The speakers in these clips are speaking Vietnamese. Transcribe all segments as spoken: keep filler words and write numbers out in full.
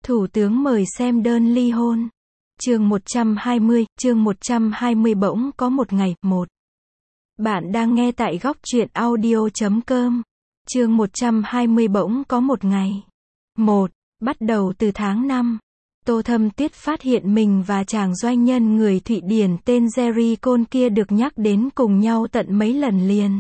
Thủ tướng mời xem đơn ly hôn. Chương một trăm hai mươi, chương một trăm hai mươi bỗng có một ngày, một. Bạn đang nghe tại góc truyện audio chấm com. Chương một trăm hai mươi bỗng có một ngày. một. Bắt đầu từ tháng năm, Tô Thâm Tuyết phát hiện mình và chàng doanh nhân người Thụy Điển tên Jerry Côn kia được nhắc đến cùng nhau tận mấy lần liền.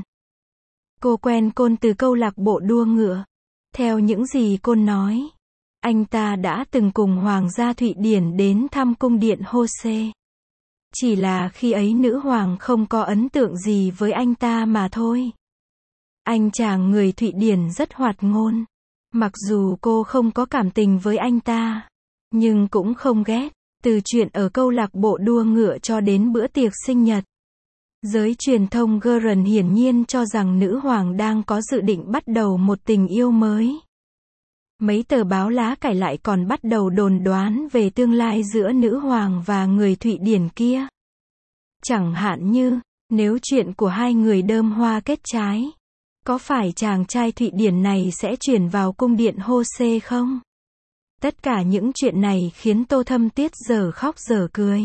Cô quen Côn từ câu lạc bộ đua ngựa. Theo những gì Côn nói, anh ta đã từng cùng Hoàng gia Thụy Điển đến thăm cung điện Hô-xê. Chỉ là khi ấy nữ hoàng không có ấn tượng gì với anh ta mà thôi. Anh chàng người Thụy Điển rất hoạt ngôn. Mặc dù cô không có cảm tình với anh ta, nhưng cũng không ghét. Từ chuyện ở câu lạc bộ đua ngựa cho đến bữa tiệc sinh nhật, giới truyền thông Guardian hiển nhiên cho rằng nữ hoàng đang có dự định bắt đầu một tình yêu mới. Mấy tờ báo lá cải lại còn bắt đầu đồn đoán về tương lai giữa nữ hoàng và người Thụy Điển kia. Chẳng hạn như, nếu chuyện của hai người đơm hoa kết trái, có phải chàng trai Thụy Điển này sẽ chuyển vào cung điện Hô-xê không? Tất cả những chuyện này khiến Tô Thâm Tuyết giờ khóc giờ cười.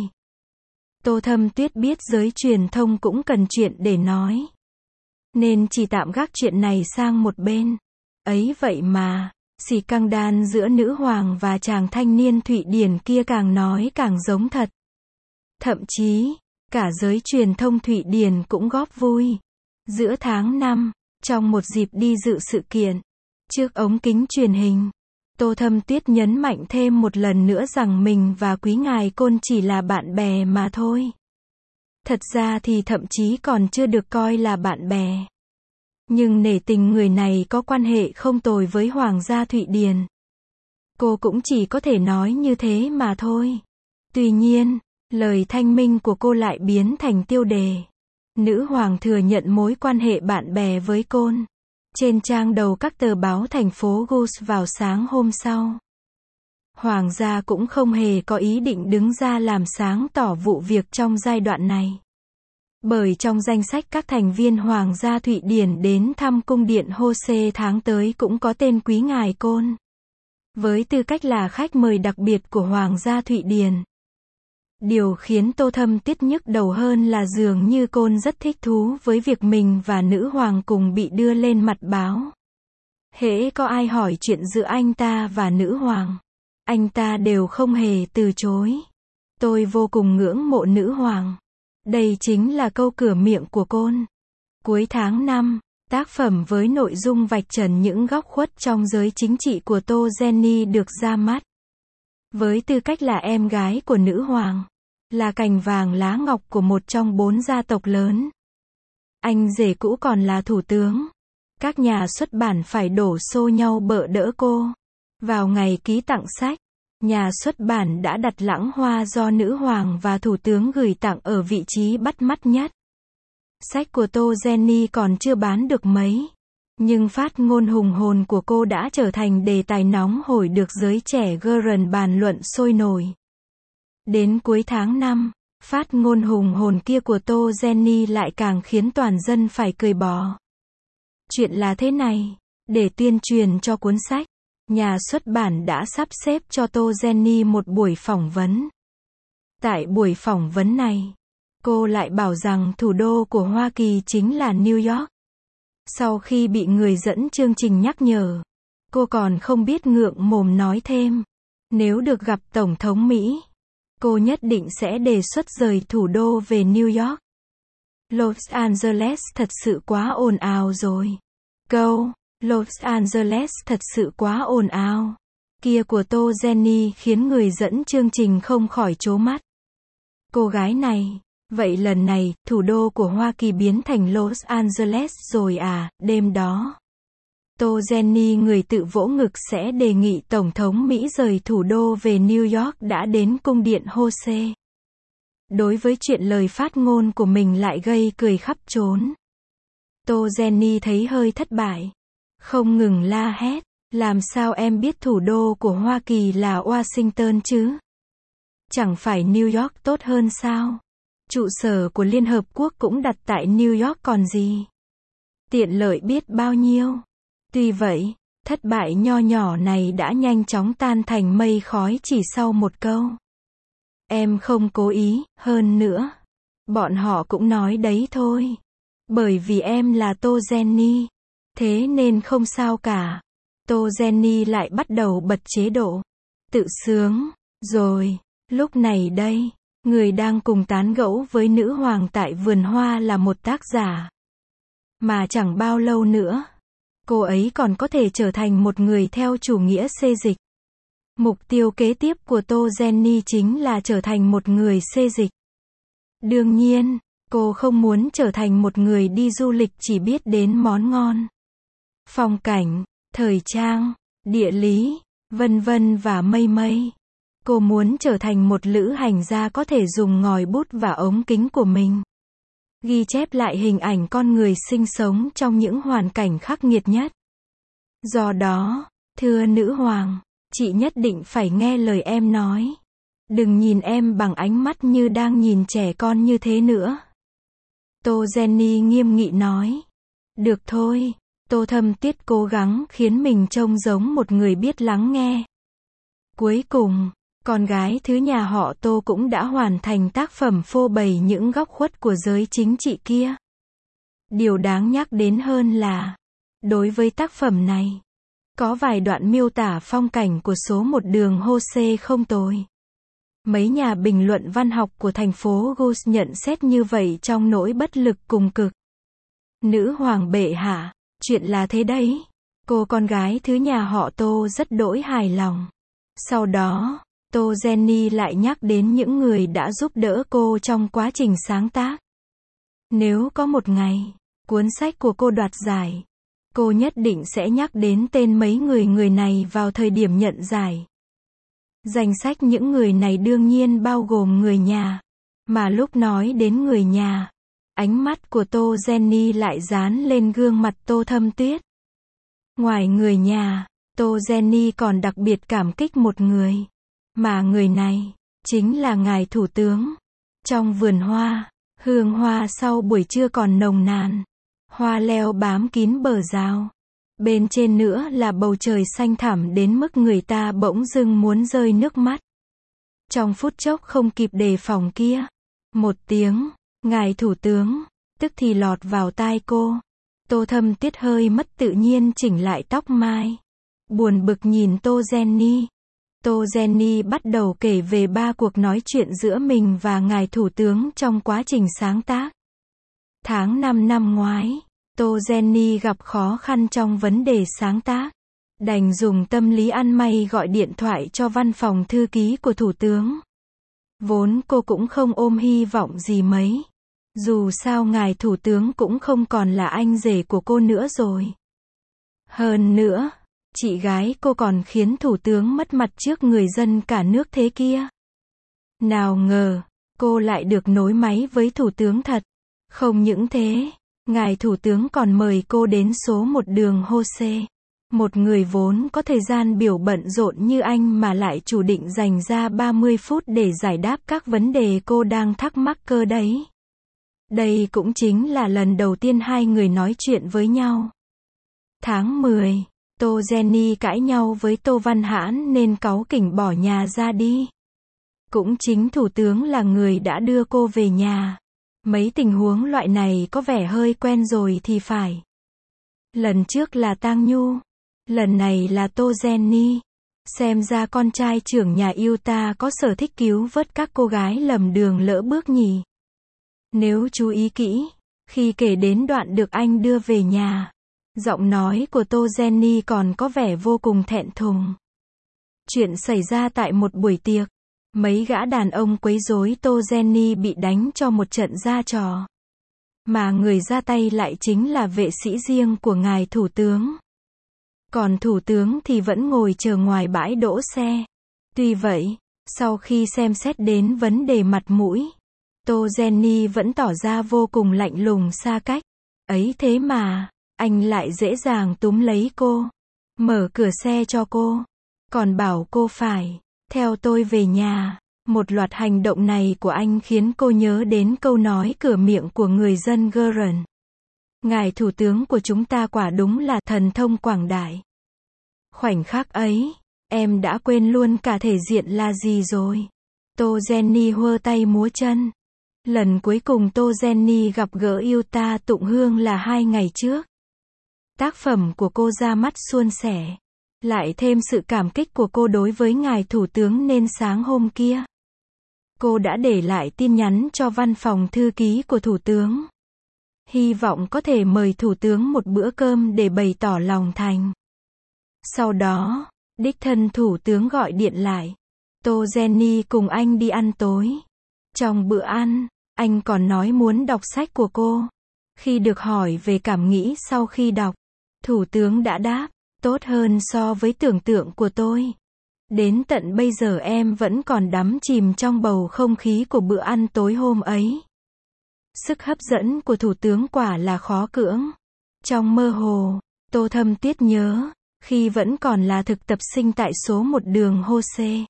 Tô Thâm Tuyết biết giới truyền thông cũng cần chuyện để nói, nên chỉ tạm gác chuyện này sang một bên. Ấy vậy mà, xì căng đan giữa nữ hoàng và chàng thanh niên Thụy Điển kia càng nói càng giống thật. Thậm chí, cả giới truyền thông Thụy Điển cũng góp vui. Giữa tháng năm, trong một dịp đi dự sự kiện, trước ống kính truyền hình, Tô Thâm Tuyết nhấn mạnh thêm một lần nữa rằng mình và quý ngài Côn chỉ là bạn bè mà thôi. Thật ra thì thậm chí còn chưa được coi là bạn bè. Nhưng nể tình người này có quan hệ không tồi với Hoàng gia Thụy Điển, cô cũng chỉ có thể nói như thế mà thôi. Tuy nhiên, lời thanh minh của cô lại biến thành tiêu đề. Nữ hoàng thừa nhận mối quan hệ bạn bè với Côn. Trên trang đầu các tờ báo thành phố Goose vào sáng hôm sau. Hoàng gia cũng không hề có ý định đứng ra làm sáng tỏ vụ việc trong giai đoạn này. Bởi trong danh sách các thành viên Hoàng gia Thụy Điển đến thăm cung điện Hô-xê tháng tới cũng có tên quý ngài Côn, với tư cách là khách mời đặc biệt của Hoàng gia Thụy Điển. Điều khiến Tô Thâm Tuyết nhức đầu hơn là dường như Côn rất thích thú với việc mình và nữ hoàng cùng bị đưa lên mặt báo. Hễ có ai hỏi chuyện giữa anh ta và nữ hoàng, anh ta đều không hề từ chối. Tôi vô cùng ngưỡng mộ nữ hoàng. Đây chính là câu cửa miệng của Côn. Cuối tháng năm, tác phẩm với nội dung vạch trần những góc khuất trong giới chính trị của Tô Jenny được ra mắt. Với tư cách là em gái của nữ hoàng, là cành vàng lá ngọc của một trong bốn gia tộc lớn, anh rể cũ còn là thủ tướng, các nhà xuất bản phải đổ xô nhau bợ đỡ cô. Vào ngày ký tặng sách, nhà xuất bản đã đặt lẵng hoa do nữ hoàng và thủ tướng gửi tặng ở vị trí bắt mắt nhất. Sách của Tô Jenny còn chưa bán được mấy, nhưng phát ngôn hùng hồn của cô đã trở thành đề tài nóng hổi được giới trẻ Guardian bàn luận sôi nổi. Đến cuối tháng năm, phát ngôn hùng hồn kia của Tô Jenny lại càng khiến toàn dân phải cười bò. Chuyện là thế này, để tuyên truyền cho cuốn sách, nhà xuất bản đã sắp xếp cho Tô Jenny một buổi phỏng vấn. Tại buổi phỏng vấn này, cô lại bảo rằng thủ đô của Hoa Kỳ chính là New York. Sau khi bị người dẫn chương trình nhắc nhở, cô còn không biết ngượng mồm nói thêm. Nếu được gặp Tổng thống Mỹ, cô nhất định sẽ đề xuất rời thủ đô về New York. Los Angeles thật sự quá ồn ào rồi. Câu, Los Angeles thật sự quá ồn ào kia của Tô Jenny khiến người dẫn chương trình không khỏi trố mắt. Cô gái này, vậy lần này, thủ đô của Hoa Kỳ biến thành Los Angeles rồi à? Đêm đó, Tô Jenny người tự vỗ ngực sẽ đề nghị Tổng thống Mỹ rời thủ đô về New York đã đến cung điện Hô-xê. Đối với chuyện lời phát ngôn của mình lại gây cười khắp trốn, Tô Jenny thấy hơi thất bại. Không ngừng la hét, làm sao em biết thủ đô của Hoa Kỳ là Washington chứ? Chẳng phải New York tốt hơn sao? Trụ sở của Liên Hợp Quốc cũng đặt tại New York còn gì? Tiện lợi biết bao nhiêu. Tuy vậy, Thất bại nho nhỏ này đã nhanh chóng tan thành mây khói chỉ sau một câu. Em không cố ý, hơn nữa. Bọn họ cũng nói đấy thôi. Bởi vì em là Tô Jenny. Thế nên không sao cả. Tô Jenny lại bắt đầu bật chế độ tự sướng. Rồi, lúc này đây, người đang cùng tán gẫu với nữ hoàng tại vườn hoa là một tác giả. Mà chẳng bao lâu nữa, cô ấy còn có thể trở thành một người theo chủ nghĩa xê dịch. Mục tiêu kế tiếp của Tô Jenny chính là trở thành một người xê dịch. Đương nhiên, cô không muốn trở thành một người đi du lịch chỉ biết đến món ngon, phong cảnh, thời trang, địa lý, vân vân và mây mây. Cô muốn trở thành một lữ hành gia có thể dùng ngòi bút và ống kính của mình ghi chép lại hình ảnh con người sinh sống trong những hoàn cảnh khắc nghiệt nhất. Do đó, thưa nữ hoàng, chị nhất định phải nghe lời em nói. Đừng nhìn em bằng ánh mắt như đang nhìn trẻ con như thế nữa. Tô Jenny nghiêm nghị nói. Được thôi, Tô Thâm Tuyết cố gắng khiến mình trông giống một người biết lắng nghe. Cuối cùng, con gái thứ nhà họ Tô cũng đã hoàn thành tác phẩm phô bày những góc khuất của giới chính trị kia. Điều đáng nhắc đến hơn là, đối với tác phẩm này, có vài đoạn miêu tả phong cảnh của số một đường Jose không tồi. Mấy nhà bình luận văn học của thành phố Gus nhận xét như vậy trong nỗi bất lực cùng cực. Nữ hoàng bệ hạ, chuyện là thế đấy. Cô con gái thứ nhà họ Tô rất đỗi hài lòng. Sau đó, Tô Jenny lại nhắc đến những người đã giúp đỡ cô trong quá trình sáng tác. Nếu có một ngày, cuốn sách của cô đoạt giải, cô nhất định sẽ nhắc đến tên mấy người người này vào thời điểm nhận giải. Danh sách những người này đương nhiên bao gồm người nhà. Mà lúc nói đến người nhà, ánh mắt của Tô Jenny lại dán lên gương mặt Tô Thâm Tuyết. Ngoài người nhà, Tô Jenny còn đặc biệt cảm kích một người. Mà người này, chính là ngài thủ tướng. Trong vườn hoa, hương hoa sau buổi trưa còn nồng nàn. Hoa leo bám kín bờ rào. Bên trên nữa là bầu trời xanh thẳm đến mức người ta bỗng dưng muốn rơi nước mắt. Trong phút chốc không kịp đề phòng kia, một tiếng, ngài thủ tướng, tức thì lọt vào tai cô. Tô Thâm Tuyết hơi mất tự nhiên chỉnh lại tóc mai. Buồn bực nhìn Tô Jenny. Tô Jenny bắt đầu kể về ba cuộc nói chuyện giữa mình và ngài thủ tướng trong quá trình sáng tác. Tháng năm năm ngoái, Tô Jenny gặp khó khăn trong vấn đề sáng tác. Đành dùng tâm lý ăn may gọi điện thoại cho văn phòng thư ký của thủ tướng. Vốn cô cũng không ôm hy vọng gì mấy. Dù sao ngài thủ tướng cũng không còn là anh rể của cô nữa rồi. Hơn nữa, chị gái cô còn khiến thủ tướng mất mặt trước người dân cả nước thế kia. Nào ngờ, cô lại được nối máy với thủ tướng thật. Không những thế, ngài thủ tướng còn mời cô đến số một đường Jose. Một người vốn có thời gian biểu bận rộn như anh mà lại chủ định dành ra ba mươi phút để giải đáp các vấn đề cô đang thắc mắc cơ đấy. Đây cũng chính là lần đầu tiên hai người nói chuyện với nhau. Tháng mười, Tô Jenny cãi nhau với Tô Văn Hãn nên cáu kỉnh bỏ nhà ra đi. Cũng chính thủ tướng là người đã đưa cô về nhà. Mấy tình huống loại này có vẻ hơi quen rồi thì phải. Lần trước là Tang Nhu. Lần này là Tô Jenny. Xem ra con trai trưởng nhà yêu ta có sở thích cứu vớt các cô gái lầm đường lỡ bước nhỉ. Nếu chú ý kỹ, khi kể đến đoạn được anh đưa về nhà, giọng nói của Tô Jenny còn có vẻ vô cùng thẹn thùng. Chuyện xảy ra tại một buổi tiệc. Mấy gã đàn ông quấy rối Tô Jenny bị đánh cho một trận ra trò. Mà người ra tay lại chính là vệ sĩ riêng của ngài thủ tướng. Còn thủ tướng thì vẫn ngồi chờ ngoài bãi đỗ xe. Tuy vậy, sau khi xem xét đến vấn đề mặt mũi, Tô Jenny vẫn tỏ ra vô cùng lạnh lùng xa cách. Ấy thế mà, anh lại dễ dàng túm lấy cô, mở cửa xe cho cô, còn bảo cô phải theo tôi về nhà. Một loạt hành động này của anh khiến cô nhớ đến câu nói cửa miệng của người dân Geren. Ngài thủ tướng của chúng ta quả đúng là thần thông quảng đại. Khoảnh khắc ấy, em đã quên luôn cả thể diện là gì rồi. Tô Jenny huơ tay múa chân. Lần cuối cùng Tô Jenny gặp gỡ Yuta Tụng Hương là hai ngày trước. Tác phẩm của cô ra mắt suôn sẻ. Lại thêm sự cảm kích của cô đối với ngài thủ tướng nên sáng hôm kia, cô đã để lại tin nhắn cho văn phòng thư ký của thủ tướng. Hy vọng có thể mời thủ tướng một bữa cơm để bày tỏ lòng thành. Sau đó, đích thân thủ tướng gọi điện lại. Tô Jenny cùng anh đi ăn tối. Trong bữa ăn, anh còn nói muốn đọc sách của cô. Khi được hỏi về cảm nghĩ sau khi đọc, thủ tướng đã đáp, tốt hơn so với tưởng tượng của tôi. Đến tận bây giờ em vẫn còn đắm chìm trong bầu không khí của bữa ăn tối hôm ấy. Sức hấp dẫn của thủ tướng quả là khó cưỡng. Trong mơ hồ, Tô Thâm Tuyết nhớ, khi vẫn còn là thực tập sinh tại số một đường Hose.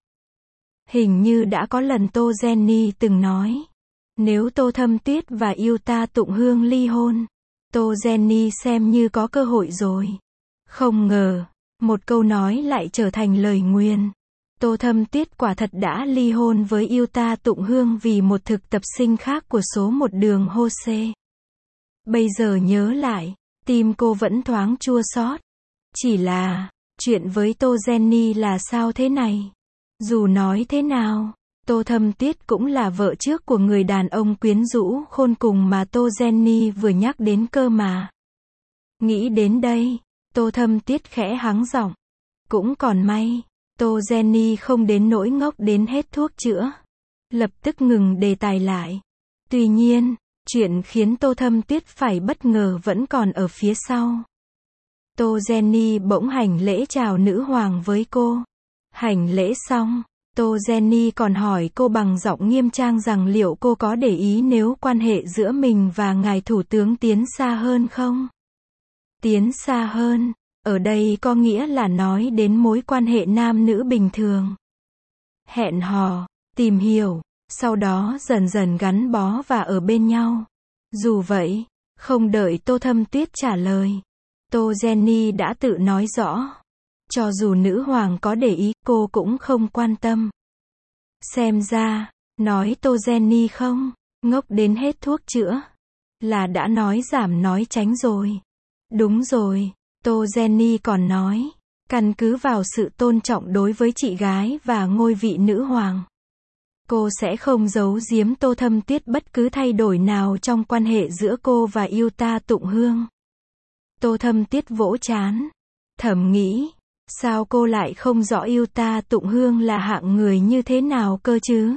Hình như đã có lần Tô Jenny từng nói, nếu Tô Thâm Tuyết và Yuta Tụng Hương ly hôn, Tô Jenny xem như có cơ hội rồi. Không ngờ, một câu nói lại trở thành lời nguyền. Tô Thâm Tuyết quả thật đã ly hôn với Yuta Tụng Hương vì một thực tập sinh khác của số một đường Hose. Bây giờ nhớ lại, tim cô vẫn thoáng chua xót. Chỉ là, chuyện với Tô Jenny là sao thế này? Dù nói thế nào, Tô Thâm Tuyết cũng là vợ trước của người đàn ông quyến rũ khôn cùng mà Tô Jenny vừa nhắc đến cơ mà. Nghĩ đến đây, Tô Thâm Tuyết khẽ hắng giọng. Cũng còn may, Tô Jenny không đến nỗi ngốc đến hết thuốc chữa. Lập tức ngừng đề tài lại. Tuy nhiên, chuyện khiến Tô Thâm Tuyết phải bất ngờ vẫn còn ở phía sau. Tô Jenny bỗng hành lễ chào nữ hoàng với cô. Hành lễ xong, Tô Jenny còn hỏi cô bằng giọng nghiêm trang rằng liệu cô có để ý nếu quan hệ giữa mình và ngài thủ tướng tiến xa hơn không? Tiến xa hơn, ở đây có nghĩa là nói đến mối quan hệ nam nữ bình thường. Hẹn hò, tìm hiểu, sau đó dần dần gắn bó và ở bên nhau. Dù vậy, không đợi Tô Thâm Tuyết trả lời, Tô Jenny đã tự nói rõ. Cho dù nữ hoàng có để ý, cô cũng không quan tâm. Xem ra, nói Tô Jenny không, ngốc đến hết thuốc chữa, là đã nói giảm nói tránh rồi. Đúng rồi, Tô Jenny còn nói, căn cứ vào sự tôn trọng đối với chị gái và ngôi vị nữ hoàng, cô sẽ không giấu giếm Tô Thâm Tuyết bất cứ thay đổi nào trong quan hệ giữa cô và Yuta Tụng Hương. Tô Thâm Tuyết vỗ trán, thầm nghĩ, sao cô lại không rõ Yuta Tụng Hương là hạng người như thế nào cơ chứ?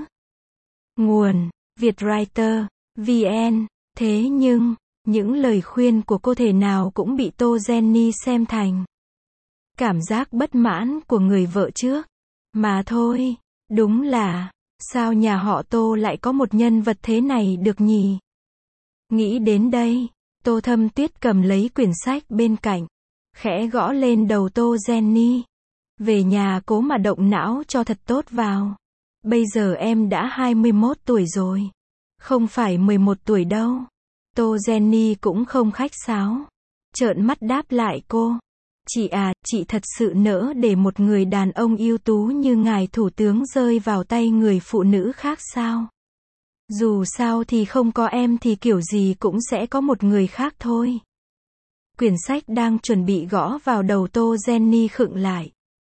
Nguồn, Vietwriter, vê en, thế nhưng, những lời khuyên của cô thể nào cũng bị Tô Jenny xem thành cảm giác bất mãn của người vợ trước. Mà thôi, đúng là, sao nhà họ Tô lại có một nhân vật thế này được nhỉ? Nghĩ đến đây, Tô Thâm Tuyết cầm lấy quyển sách bên cạnh, khẽ gõ lên đầu Tô Jenny. Về nhà cố mà động não cho thật tốt vào. Bây giờ em đã hai mươi mốt tuổi rồi. Không phải mười một tuổi đâu. Tô Jenny cũng không khách sáo. Trợn mắt đáp lại cô. Chị à, chị thật sự nỡ để một người đàn ông ưu tú như ngài thủ tướng rơi vào tay người phụ nữ khác sao? Dù sao thì không có em thì kiểu gì cũng sẽ có một người khác thôi. Quyển sách đang chuẩn bị gõ vào đầu Tô Jenny khựng lại.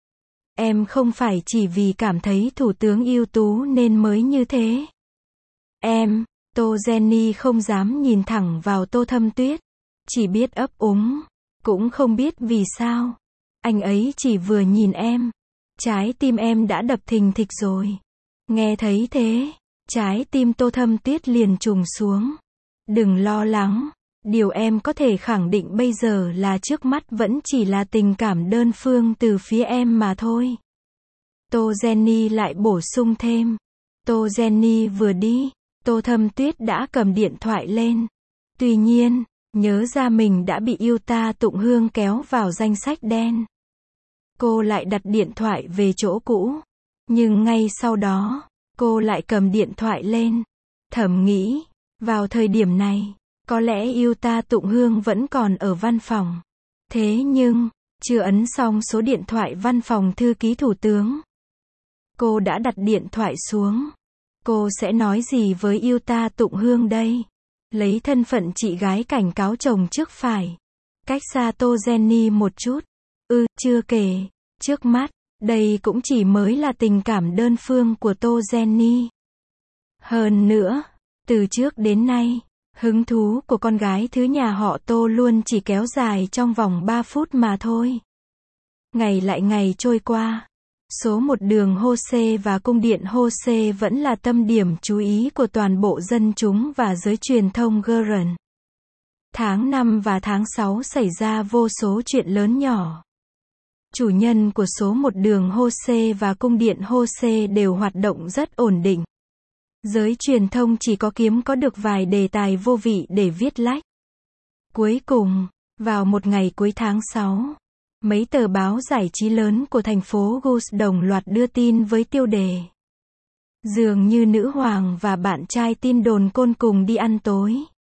Em không phải chỉ vì cảm thấy thủ tướng ưu tú nên mới như thế. Em, Tô Jenny không dám nhìn thẳng vào Tô Thâm Tuyết. Chỉ biết ấp úng. Cũng không biết vì sao. Anh ấy chỉ vừa nhìn em. Trái tim em đã đập thình thịch rồi. Nghe thấy thế, trái tim Tô Thâm Tuyết liền trùng xuống. Đừng lo lắng. Điều em có thể khẳng định bây giờ là trước mắt vẫn chỉ là tình cảm đơn phương từ phía em mà thôi. Tô Jenny lại bổ sung thêm. Tô Jenny vừa đi, Tô Thâm Tuyết đã cầm điện thoại lên. Tuy nhiên, nhớ ra mình đã bị Yuta Tụng Hương kéo vào danh sách đen. Cô lại đặt điện thoại về chỗ cũ. Nhưng ngay sau đó, cô lại cầm điện thoại lên. Thầm nghĩ, vào thời điểm này, có lẽ Yuta Tụng Hương vẫn còn ở văn phòng. Thế nhưng, Chưa ấn xong số điện thoại văn phòng thư ký thủ tướng. Cô đã đặt điện thoại xuống. Cô sẽ nói gì với Yuta Tụng Hương đây? Lấy thân phận chị gái cảnh cáo chồng trước phải. Cách xa Tô Jenny một chút. Ừ, chưa kể. Trước mắt, đây cũng chỉ mới là tình cảm đơn phương của Tô Jenny. Hơn nữa, từ trước đến nay, hứng thú của con gái thứ nhà họ Tô luôn chỉ kéo dài trong vòng ba phút mà thôi. Ngày lại ngày trôi qua. Số một đường Hose và cung điện Hose vẫn là tâm điểm chú ý của toàn bộ dân chúng và giới truyền thông Gurren. Tháng năm và tháng sáu xảy ra vô số chuyện lớn nhỏ. Chủ nhân của số một đường Hose và cung điện Hose đều hoạt động rất ổn định. Giới truyền thông chỉ có kiếm có được vài đề tài vô vị để viết lách. Cuối cùng, vào một ngày cuối tháng sáu, mấy tờ báo giải trí lớn của thành phố Gus đồng loạt đưa tin với tiêu đề: dường như nữ hoàng và bạn trai tin đồn côn cùng đi ăn tối.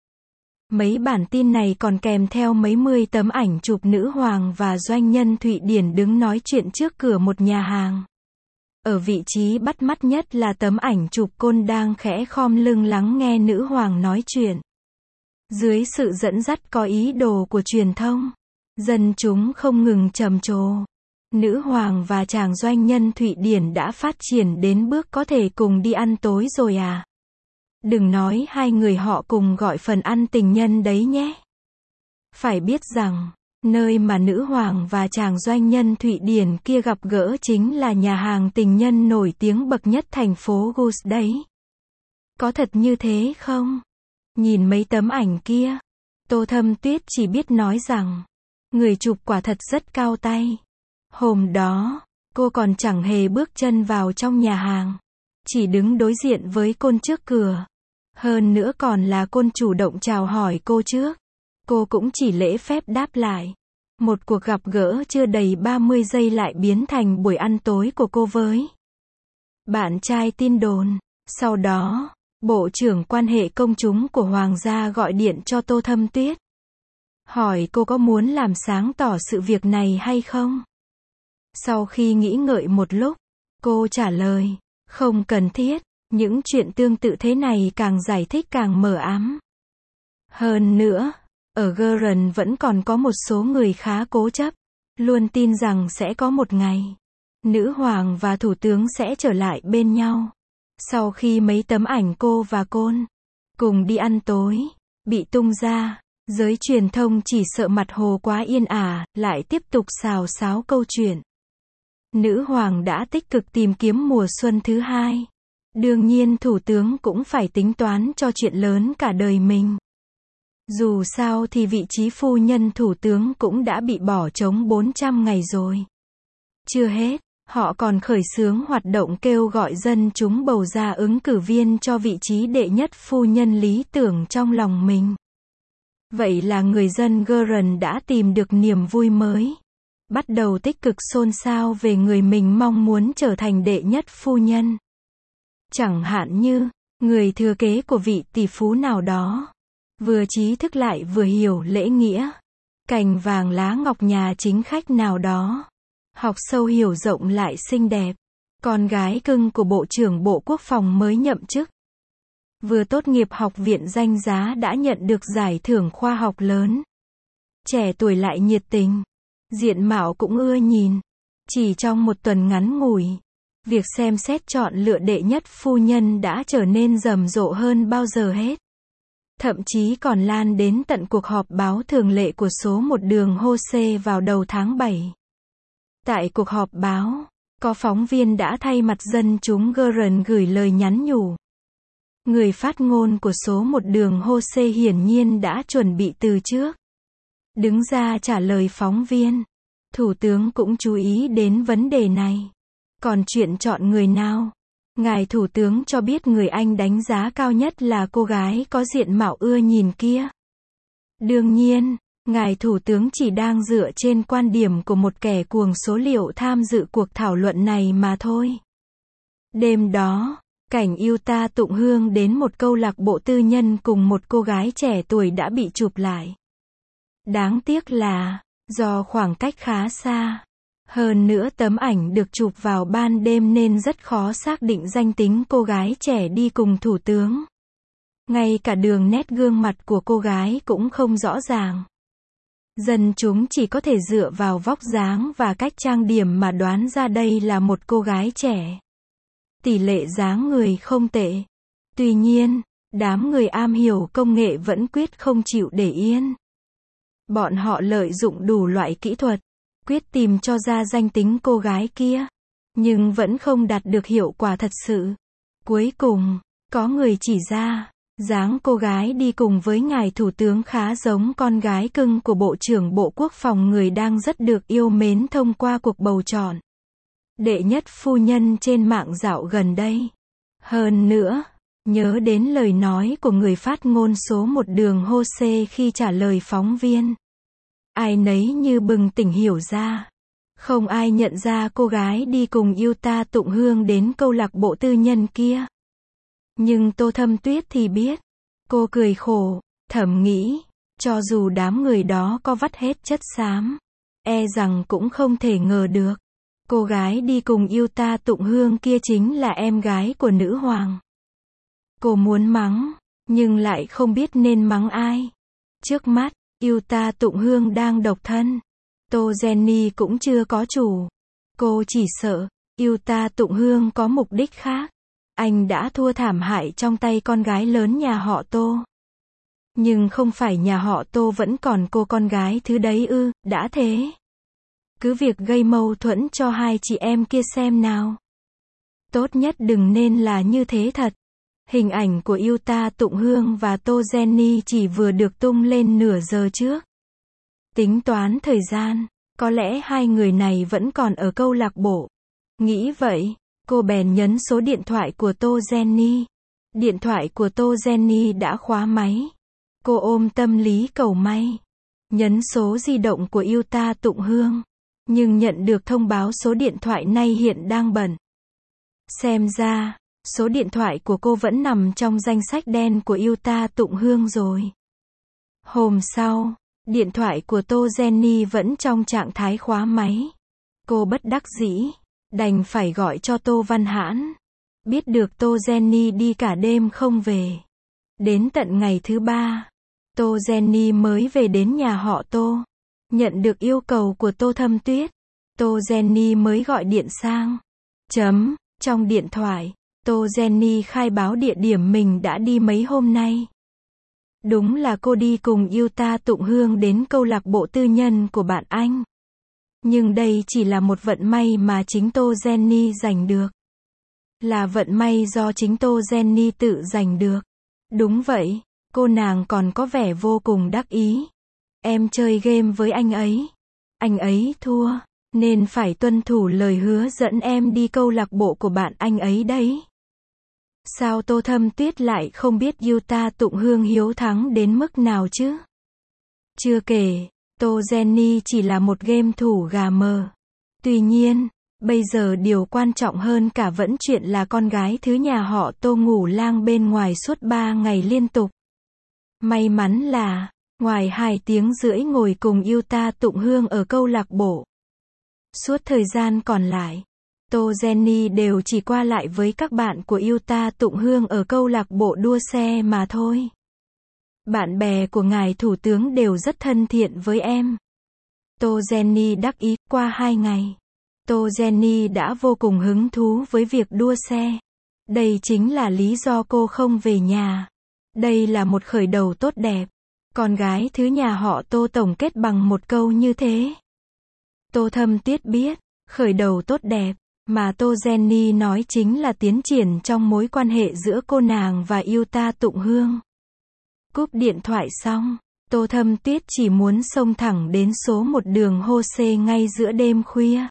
Mấy bản tin này còn kèm theo mấy mươi tấm ảnh chụp nữ hoàng và doanh nhân Thụy Điển đứng nói chuyện trước cửa một nhà hàng. Ở vị trí bắt mắt nhất là tấm ảnh chụp côn đang khẽ khom lưng lắng nghe nữ hoàng nói chuyện. Dưới sự dẫn dắt có ý đồ của truyền thông, dân chúng không ngừng trầm trồ. Nữ hoàng và chàng doanh nhân Thụy Điển đã phát triển đến bước có thể cùng đi ăn tối rồi à? Đừng nói hai người họ cùng gọi phần ăn tình nhân đấy nhé. Phải biết rằng, nơi mà nữ hoàng và chàng doanh nhân Thụy Điển kia gặp gỡ chính là nhà hàng tình nhân nổi tiếng bậc nhất thành phố Gus đấy. Có thật như thế không? Nhìn mấy tấm ảnh kia, Tô Thâm Tuyết chỉ biết nói rằng, người chụp quả thật rất cao tay. Hôm đó, cô còn chẳng hề bước chân vào trong nhà hàng. Chỉ đứng đối diện với côn trước cửa. Hơn nữa còn là côn chủ động chào hỏi cô trước. Cô cũng chỉ lễ phép đáp lại. Một cuộc gặp gỡ chưa đầy ba mươi giây lại biến thành buổi ăn tối của cô với bạn trai tin đồn. Sau đó, Bộ trưởng quan hệ công chúng của Hoàng gia gọi điện cho Tô Thâm Tuyết. Hỏi cô có muốn làm sáng tỏ sự việc này hay không? Sau khi nghĩ ngợi một lúc, cô trả lời, không cần thiết, những chuyện tương tự thế này càng giải thích càng mờ ám. Hơn nữa, ở Gurren vẫn còn có một số người khá cố chấp, luôn tin rằng sẽ có một ngày, nữ hoàng và thủ tướng sẽ trở lại bên nhau. Sau khi mấy tấm ảnh cô và côn cùng đi ăn tối bị tung ra, giới truyền thông chỉ sợ mặt hồ quá yên ả, lại tiếp tục xào xáo câu chuyện. Nữ hoàng đã tích cực tìm kiếm mùa xuân thứ hai. Đương nhiên thủ tướng cũng phải tính toán cho chuyện lớn cả đời mình. Dù sao thì vị trí phu nhân thủ tướng cũng đã bị bỏ trống bốn trăm ngày rồi. Chưa hết, họ còn khởi xướng hoạt động kêu gọi dân chúng bầu ra ứng cử viên cho vị trí đệ nhất phu nhân lý tưởng trong lòng mình. Vậy là người dân Gurren đã tìm được niềm vui mới. Bắt đầu tích cực xôn xao về người mình mong muốn trở thành đệ nhất phu nhân. Chẳng hạn như, người thừa kế của vị tỷ phú nào đó. Vừa trí thức lại vừa hiểu lễ nghĩa. Cành vàng lá ngọc nhà chính khách nào đó. Học sâu hiểu rộng lại xinh đẹp. Con gái cưng của Bộ trưởng Bộ Quốc phòng mới nhậm chức. Vừa tốt nghiệp học viện danh giá đã nhận được giải thưởng khoa học lớn. Trẻ tuổi lại nhiệt tình. Diện mạo cũng ưa nhìn. Chỉ trong một tuần ngắn ngủi, việc xem xét chọn lựa đệ nhất phu nhân đã trở nên rầm rộ hơn bao giờ hết. Thậm chí còn lan đến tận cuộc họp báo thường lệ của số một đường Hose vào đầu tháng bảy. Tại cuộc họp báo, có phóng viên đã thay mặt dân chúng Gurren gửi lời nhắn nhủ. Người phát ngôn của số một đường Hose hiển nhiên đã chuẩn bị từ trước. Đứng ra trả lời phóng viên. Thủ tướng cũng chú ý đến vấn đề này. Còn chuyện chọn người nào? Ngài Thủ tướng cho biết người Anh đánh giá cao nhất là cô gái có diện mạo ưa nhìn kia. Đương nhiên, Ngài Thủ tướng chỉ đang dựa trên quan điểm của một kẻ cuồng số liệu tham dự cuộc thảo luận này mà thôi. Đêm đó, cảnh Yuta Tụng Hương đến một câu lạc bộ tư nhân cùng một cô gái trẻ tuổi đã bị chụp lại. Đáng tiếc là, Do khoảng cách khá xa. Hơn nữa tấm ảnh được chụp vào ban đêm nên rất khó xác định danh tính cô gái trẻ đi cùng thủ tướng. Ngay cả đường nét gương mặt của cô gái cũng không rõ ràng. Dân chúng chỉ có thể dựa vào vóc dáng và cách trang điểm mà đoán ra đây là một cô gái trẻ. Tỷ lệ dáng người không tệ. Tuy nhiên, đám người am hiểu công nghệ vẫn quyết không chịu để yên. Bọn họ lợi dụng đủ loại kỹ thuật, quyết tìm cho ra danh tính cô gái kia. Nhưng vẫn không đạt được hiệu quả thật sự. Cuối cùng, có người chỉ ra, dáng cô gái đi cùng với ngài thủ tướng khá giống con gái cưng của Bộ trưởng Bộ Quốc phòng người đang rất được yêu mến thông qua cuộc bầu chọn đệ nhất phu nhân trên mạng dạo gần đây. Hơn nữa, nhớ đến lời nói của người phát ngôn số một đường Jose khi trả lời phóng viên. Ai nấy như bừng tỉnh hiểu ra. Không ai nhận ra cô gái đi cùng Yuta Tụng Hương đến câu lạc bộ tư nhân kia. Nhưng Tô Thâm Tuyết thì biết. Cô cười khổ, thầm nghĩ, cho dù đám người đó có vắt hết chất xám, e rằng cũng không thể ngờ được. Cô gái đi cùng Yuta Tụng Hương kia chính là em gái của nữ hoàng. Cô muốn mắng, nhưng lại không biết nên mắng ai. Trước mắt, Yuta Tụng Hương đang độc thân. Tô Jenny cũng chưa có chủ. Cô chỉ sợ, Yuta Tụng Hương có mục đích khác. Anh đã thua thảm hại trong tay con gái lớn nhà họ Tô. Nhưng không phải nhà họ Tô vẫn còn cô con gái thứ đấy ư, đã thế. Cứ việc gây mâu thuẫn cho hai chị em kia xem nào. Tốt nhất đừng nên là như thế thật. Hình ảnh của Yuta Tụng Hương và Tô Jenny chỉ vừa được tung lên nửa giờ trước. Tính toán thời gian, có lẽ hai người này vẫn còn ở câu lạc bộ. Nghĩ vậy, cô bèn nhấn số điện thoại của Tô Jenny. Điện thoại của Tô Jenny đã khóa máy. Cô ôm tâm lý cầu may. Nhấn số di động của Yuta Tụng Hương. Nhưng nhận được thông báo số điện thoại này hiện đang bận. Xem ra, số điện thoại của cô vẫn nằm trong danh sách đen của Yuta Tụng Hương rồi. Hôm sau, điện thoại của Tô Jenny vẫn trong trạng thái khóa máy. Cô bất đắc dĩ, đành phải gọi cho Tô Văn Hãn. Biết được Tô Jenny đi cả đêm không về. Đến tận ngày thứ ba, Tô Jenny mới về đến nhà họ Tô. Nhận được yêu cầu của Tô Thâm Tuyết, Tô Jenny mới gọi điện sang. Chấm, trong điện thoại, Tô Jenny khai báo địa điểm mình đã đi mấy hôm nay. Đúng là cô đi cùng Yuta Tụng Hương đến câu lạc bộ tư nhân của bạn anh. Nhưng đây chỉ là một vận may mà chính Tô Jenny giành được. Là vận may do chính Tô Jenny tự giành được. Đúng vậy, cô nàng còn có vẻ vô cùng đắc ý. Em chơi game với anh ấy. Anh ấy thua, nên phải tuân thủ lời hứa dẫn em đi câu lạc bộ của bạn anh ấy đấy. Sao Tô Thâm Tuyết lại không biết Yuta Tụng Hương hiếu thắng đến mức nào chứ? Chưa kể, Tô Jenny chỉ là một game thủ gà mờ. Tuy nhiên, bây giờ điều quan trọng hơn cả vẫn chuyện là con gái thứ nhà họ Tô ngủ lang bên ngoài suốt ba ngày liên tục. May mắn là, ngoài hai tiếng rưỡi ngồi cùng Yuta Tụng Hương ở câu lạc bộ, suốt thời gian còn lại, Tô Jenny đều chỉ qua lại với các bạn của Yuta Tụng Hương ở câu lạc bộ đua xe mà thôi. Bạn bè của ngài thủ tướng đều rất thân thiện với em. Tô Jenny đắc ý, qua hai ngày, Tô Jenny đã vô cùng hứng thú với việc đua xe. Đây chính là lý do cô không về nhà. Đây là một khởi đầu tốt đẹp. Con gái thứ nhà họ Tô tổng kết bằng một câu như thế. Tô Thâm Tuyết biết, khởi đầu tốt đẹp, mà Tô Jenny nói chính là tiến triển trong mối quan hệ giữa cô nàng và Yuta Tụng Hương. Cúp điện thoại xong, Tô Thâm Tuyết chỉ muốn xông thẳng đến số một đường Jose ngay giữa đêm khuya.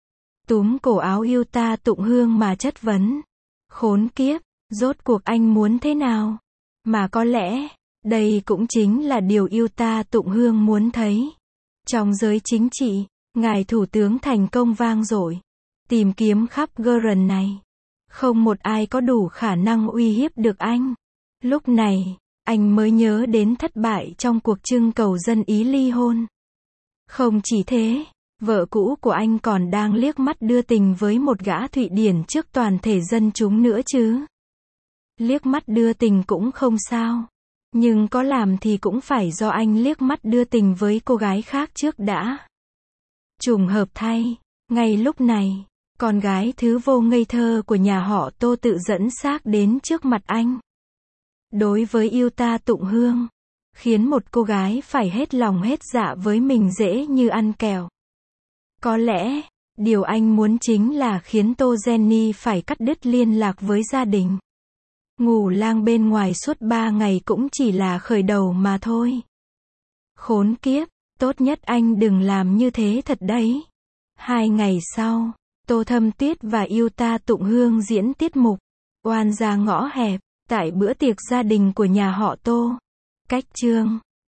Túm cổ áo Yuta Tụng Hương mà chất vấn. Khốn kiếp, rốt cuộc anh muốn thế nào? Mà có lẽ, đây cũng chính là điều Yuta Tụng Hương muốn thấy. Trong giới chính trị, ngài thủ tướng thành công vang dội. Tìm kiếm khắp Geren này. Không một ai có đủ khả năng uy hiếp được anh. Lúc này, anh mới nhớ đến thất bại trong cuộc trưng cầu dân Ý ly hôn. Không chỉ thế, vợ cũ của anh còn đang liếc mắt đưa tình với một gã Thụy Điển trước toàn thể dân chúng nữa chứ. Liếc mắt đưa tình cũng không sao. Nhưng có làm thì cũng phải do anh liếc mắt đưa tình với cô gái khác trước đã. Trùng hợp thay, ngay lúc này, con gái thứ vô ngây thơ của nhà họ Tô tự dẫn xác đến trước mặt anh. Đối với yêu ta Tụng Hương, khiến một cô gái phải hết lòng hết dạ với mình dễ như ăn kẹo. Có lẽ, điều anh muốn chính là khiến Tô Jenny phải cắt đứt liên lạc với gia đình. Ngủ lang bên ngoài suốt ba ngày cũng chỉ là khởi đầu mà thôi. Khốn kiếp, tốt nhất anh đừng làm như thế thật đấy. Hai ngày sau, Tô Thâm Tuyết và yêu ta Tụng Hương diễn tiết mục Oan gia ngõ hẹp, tại bữa tiệc gia đình của nhà họ Tô. Cách chương